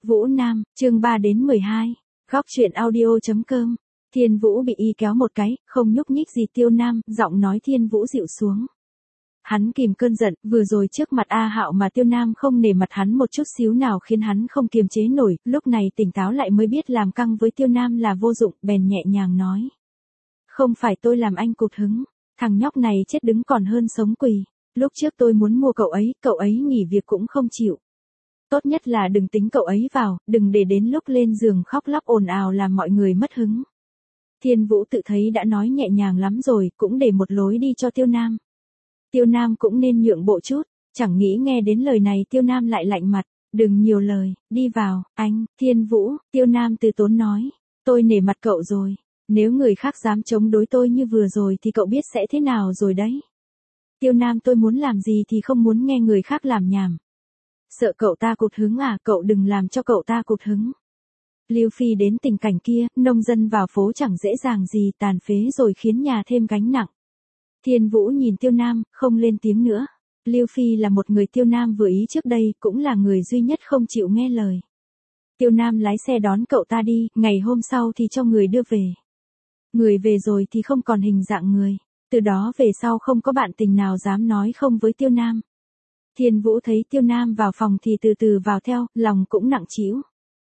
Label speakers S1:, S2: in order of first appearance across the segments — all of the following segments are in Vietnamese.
S1: Vũ Nam, chương 3 đến 12. Góc truyện audio.com. Thiên Vũ bị y kéo một cái, không nhúc nhích gì. Tiêu Nam, giọng nói Thiên Vũ dịu xuống. Hắn kìm cơn giận, vừa rồi trước mặt A Hạo mà Tiêu Nam không nể mặt hắn một chút xíu nào khiến hắn không kiềm chế nổi, lúc này tỉnh táo lại mới biết làm căng với Tiêu Nam là vô dụng, bèn nhẹ nhàng nói. Không phải tôi làm anh cụt hứng, thằng nhóc này chết đứng còn hơn sống quỳ. Lúc trước tôi muốn mua cậu ấy nghỉ việc cũng không chịu. Tốt nhất là đừng tính cậu ấy vào, đừng để đến lúc lên giường khóc lóc ồn ào làm mọi người mất hứng. Thiên Vũ tự thấy đã nói nhẹ nhàng lắm rồi, cũng để một lối đi cho Tiêu Nam. Tiêu Nam cũng nên nhượng bộ chút, chẳng nghĩ nghe đến lời này Tiêu Nam lại lạnh mặt, đừng nhiều lời, đi vào, anh. Thiên Vũ, Tiêu Nam từ tốn nói, tôi nể mặt cậu rồi, nếu người khác dám chống đối tôi như vừa rồi thì cậu biết sẽ thế nào rồi đấy. Tiêu Nam, tôi muốn làm gì thì không muốn nghe người khác làm nhảm. Sợ cậu ta cụt hứng à, cậu đừng làm cho cậu ta cụt hứng. Lưu Phi đến tình cảnh kia, nông dân vào phố chẳng dễ dàng gì, tàn phế rồi khiến nhà thêm gánh nặng. Thiên Vũ nhìn Tiêu Nam, không lên tiếng nữa. Lưu Phi là một người Tiêu Nam vừa ý trước đây, cũng là người duy nhất không chịu nghe lời. Tiêu Nam lái xe đón cậu ta đi, ngày hôm sau thì cho người đưa về. Người về rồi thì không còn hình dạng người, từ đó về sau không có bạn tình nào dám nói không với Tiêu Nam. Thiên Vũ thấy Tiêu Nam vào phòng thì từ từ vào theo, lòng cũng nặng trĩu.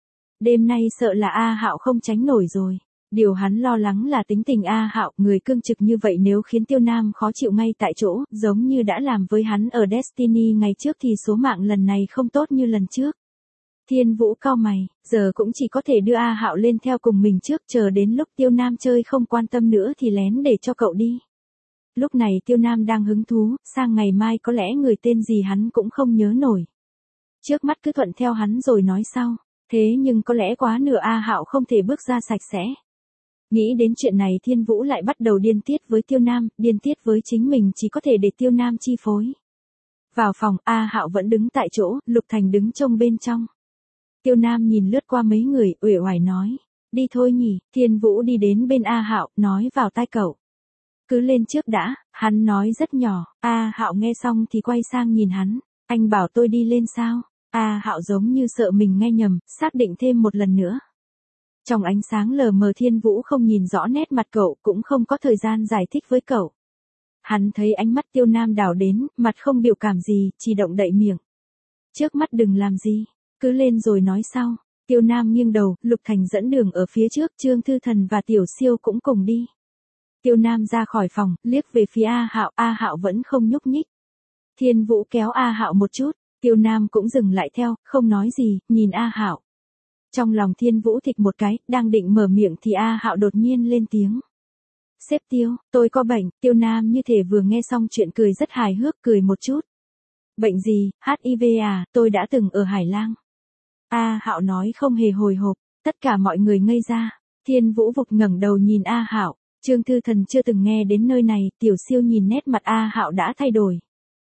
S1: Đêm nay sợ là A Hạo không tránh nổi rồi. Điều hắn lo lắng là tính tình A Hạo, người cương trực như vậy nếu khiến Tiêu Nam khó chịu ngay tại chỗ, giống như đã làm với hắn ở Destiny ngày trước thì số mạng lần này không tốt như lần trước. Thiên Vũ cau mày, giờ cũng chỉ có thể đưa A Hạo lên theo cùng mình trước, chờ đến lúc Tiêu Nam chơi không quan tâm nữa thì lén để cho cậu đi. Lúc này Tiêu Nam đang hứng thú, sang ngày mai có lẽ người tên gì hắn cũng không nhớ nổi. Trước mắt cứ thuận theo hắn rồi nói sau, thế nhưng có lẽ quá nửa A Hạo không thể bước ra sạch sẽ. Nghĩ đến chuyện này Thiên Vũ lại bắt đầu điên tiết với Tiêu Nam, điên tiết với chính mình chỉ có thể để Tiêu Nam chi phối. Vào phòng, A Hạo vẫn đứng tại chỗ, Lục Thành đứng trông bên trong. Tiêu Nam nhìn lướt qua mấy người, uể oải nói, đi thôi nhỉ. Thiên Vũ đi đến bên A Hạo, nói vào tai cậu. Cứ lên trước đã, hắn nói rất nhỏ. A Hạo nghe xong thì quay sang nhìn hắn, anh bảo tôi đi lên sao? A Hạo giống như sợ mình nghe nhầm, xác định thêm một lần nữa. Trong ánh sáng lờ mờ Thiên Vũ không nhìn rõ nét mặt cậu, cũng không có thời gian giải thích với cậu. Hắn thấy ánh mắt Tiêu Nam đảo đến, mặt không biểu cảm gì, chỉ động đậy miệng. Trước mắt đừng làm gì, cứ lên rồi nói sau. Tiêu Nam nghiêng đầu, Lục Thành dẫn đường ở phía trước, Trương Thư Thần và Tiểu Siêu cũng cùng đi. Tiêu Nam ra khỏi phòng, liếc về phía A Hạo vẫn không nhúc nhích. Thiên Vũ kéo A Hạo một chút, Tiêu Nam cũng dừng lại theo, không nói gì, nhìn A Hạo. Trong lòng Thiên Vũ thịch một cái, đang định mở miệng thì A Hạo đột nhiên lên tiếng. Sếp Tiêu, tôi có bệnh. Tiêu Nam như thể vừa nghe xong chuyện cười rất hài hước, cười một chút. Bệnh gì? HIV à, tôi đã từng ở Hải Lang. A Hạo nói không hề hồi hộp, tất cả mọi người ngây ra. Thiên Vũ vụt ngẩng đầu nhìn A Hạo. Trương Thư Thần chưa từng nghe đến nơi này, Tiểu Siêu nhìn nét mặt A Hạo đã thay đổi.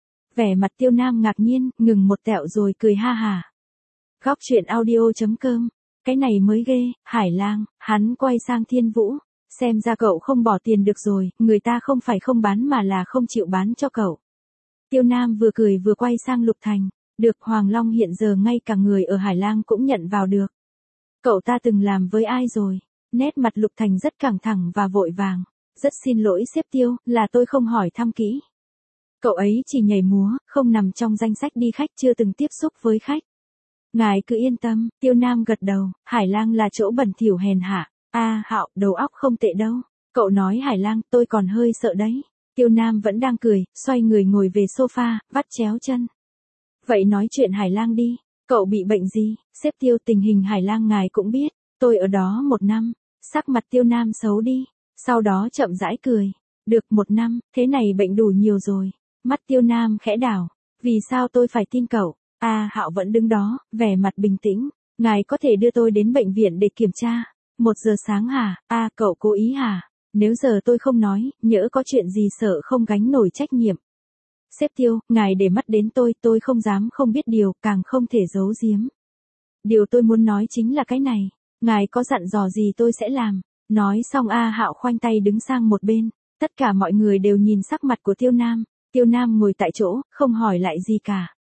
S1: Vẻ mặt Tiêu Nam ngạc nhiên, ngừng một tẹo rồi cười ha hà. Góc truyện audio.com. Cái này mới ghê, Hải Lang. Hắn quay sang Thiên Vũ, xem ra cậu không bỏ tiền được rồi, người ta không phải không bán mà là không chịu bán cho cậu. Tiêu Nam vừa cười vừa quay sang Lục Thành, được Hoàng Long hiện giờ ngay cả người ở Hải Lang cũng nhận vào được. Cậu ta từng làm với ai rồi? Nét mặt Lục Thành rất căng thẳng và vội vàng. Rất xin lỗi sếp Tiêu, là tôi không hỏi thăm kỹ. Cậu ấy chỉ nhảy múa, không nằm trong danh sách đi khách, chưa từng tiếp xúc với khách. Ngài cứ yên tâm. Tiêu Nam gật đầu, Hải Lang là chỗ bẩn thỉu hèn hạ. A Hạo, đầu óc không tệ đâu. Cậu nói Hải Lang, tôi còn hơi sợ đấy. Tiêu Nam vẫn đang cười, xoay người ngồi về sofa, vắt chéo chân. Vậy nói chuyện Hải Lang đi, cậu bị bệnh gì? Sếp Tiêu, tình hình Hải Lang ngài cũng biết, tôi ở đó 1 năm. Sắc mặt Tiêu Nam xấu đi, sau đó chậm rãi cười. Được 1 năm, thế này bệnh đủ nhiều rồi. Mắt Tiêu Nam khẽ đảo, vì sao tôi phải tin cậu? A Hạo vẫn đứng đó, vẻ mặt bình tĩnh. Ngài có thể đưa tôi đến bệnh viện để kiểm tra. 1 giờ sáng hả? Cậu cố ý hả? Nếu giờ tôi không nói, nhỡ có chuyện gì sợ không gánh nổi trách nhiệm. Sếp Tiêu, ngài để mắt đến tôi không dám không biết điều, càng không thể giấu giếm. Điều tôi muốn nói chính là cái này, ngài có dặn dò gì tôi sẽ làm. Nói xong A Hạo khoanh tay đứng sang một bên, tất cả mọi người đều nhìn sắc mặt của Tiêu Nam. Tiêu Nam ngồi tại chỗ, không hỏi lại gì cả.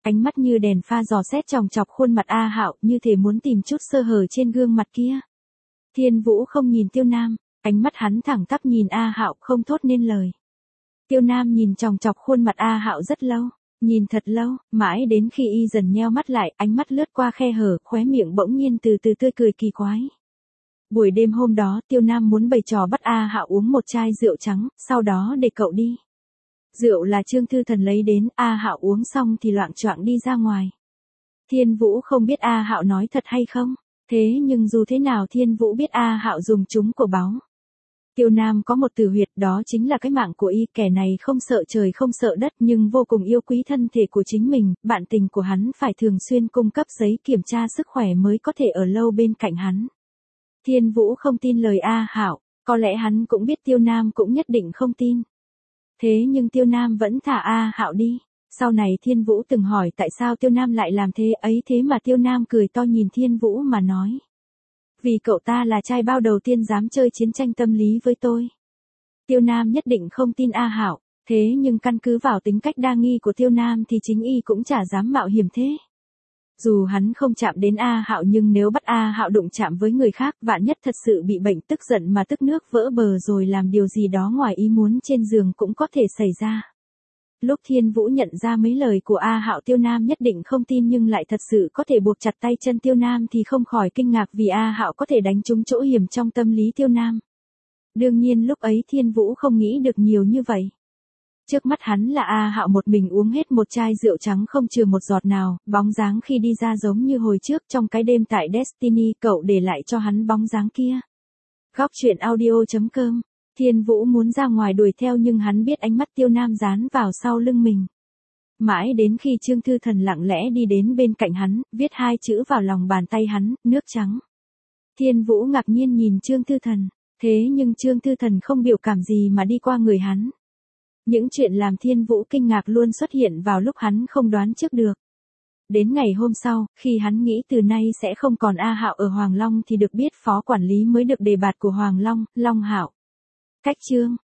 S1: Ánh mắt như đèn pha dò xét chòng chọc khuôn mặt A Hạo, như thể muốn tìm chút sơ hở trên gương mặt kia. Thiên Vũ không nhìn Tiêu Nam, ánh mắt hắn thẳng tắp nhìn A Hạo không thốt nên lời. Tiêu Nam nhìn chòng chọc khuôn mặt A Hạo rất lâu, nhìn thật lâu, mãi đến khi y dần nheo mắt lại, ánh mắt lướt qua khe hở, khóe miệng bỗng nhiên từ từ tươi cười kỳ quái. Buổi đêm hôm đó, Tiêu Nam muốn bày trò bắt A Hạo uống một chai rượu trắng, sau đó để cậu đi. Rượu là Trương Thư Thần lấy đến, A Hạo uống xong thì loạng choạng đi ra ngoài. Thiên Vũ không biết A Hạo nói thật hay không, thế nhưng dù thế nào Thiên Vũ biết A Hạo dùng chúng của báu. Tiêu Nam có một tử huyệt, đó chính là cái mạng của y, kẻ này không sợ trời không sợ đất nhưng vô cùng yêu quý thân thể của chính mình, bạn tình của hắn phải thường xuyên cung cấp giấy kiểm tra sức khỏe mới có thể ở lâu bên cạnh hắn. Thiên Vũ không tin lời A Hạo, có lẽ hắn cũng biết Tiêu Nam cũng nhất định không tin. Thế nhưng Tiêu Nam vẫn thả A Hạo đi. Sau này Thiên Vũ từng hỏi tại sao Tiêu Nam lại làm thế ấy, thế mà Tiêu Nam cười to nhìn Thiên Vũ mà nói. Vì cậu ta là trai bao đầu tiên dám chơi chiến tranh tâm lý với tôi. Tiêu Nam nhất định không tin A Hạo, thế nhưng căn cứ vào tính cách đa nghi của Tiêu Nam thì chính y cũng chả dám mạo hiểm thế. Dù hắn không chạm đến A Hạo nhưng nếu bắt A Hạo đụng chạm với người khác, vạn nhất thật sự bị bệnh tức giận mà tức nước vỡ bờ rồi làm điều gì đó ngoài ý muốn trên giường cũng có thể xảy ra. Lúc Thiên Vũ nhận ra mấy lời của A Hạo Tiêu Nam nhất định không tin nhưng lại thật sự có thể buộc chặt tay chân Tiêu Nam thì không khỏi kinh ngạc vì A Hạo có thể đánh trúng chỗ hiểm trong tâm lý Tiêu Nam. Đương nhiên lúc ấy Thiên Vũ không nghĩ được nhiều như vậy. Trước mắt hắn là A Hạo một mình uống hết một chai rượu trắng không chừa một giọt nào, bóng dáng khi đi ra giống như hồi trước trong cái đêm tại Destiny, cậu để lại cho hắn bóng dáng kia. Góc truyện audio.com. Thiên Vũ muốn ra ngoài đuổi theo nhưng hắn biết ánh mắt Tiêu Nam dán vào sau lưng mình. Mãi đến khi Trương Thư Thần lặng lẽ đi đến bên cạnh hắn, viết 2 chữ vào lòng bàn tay hắn, nước trắng. Thiên Vũ ngạc nhiên nhìn Trương Thư Thần, thế nhưng Trương Thư Thần không biểu cảm gì mà đi qua người hắn. Những chuyện làm Thiên Vũ kinh ngạc luôn xuất hiện vào lúc hắn không đoán trước được. Đến ngày hôm sau, khi hắn nghĩ từ nay sẽ không còn A Hạo ở Hoàng Long thì được biết phó quản lý mới được đề bạt của Hoàng Long, Long Hạo. Cách chương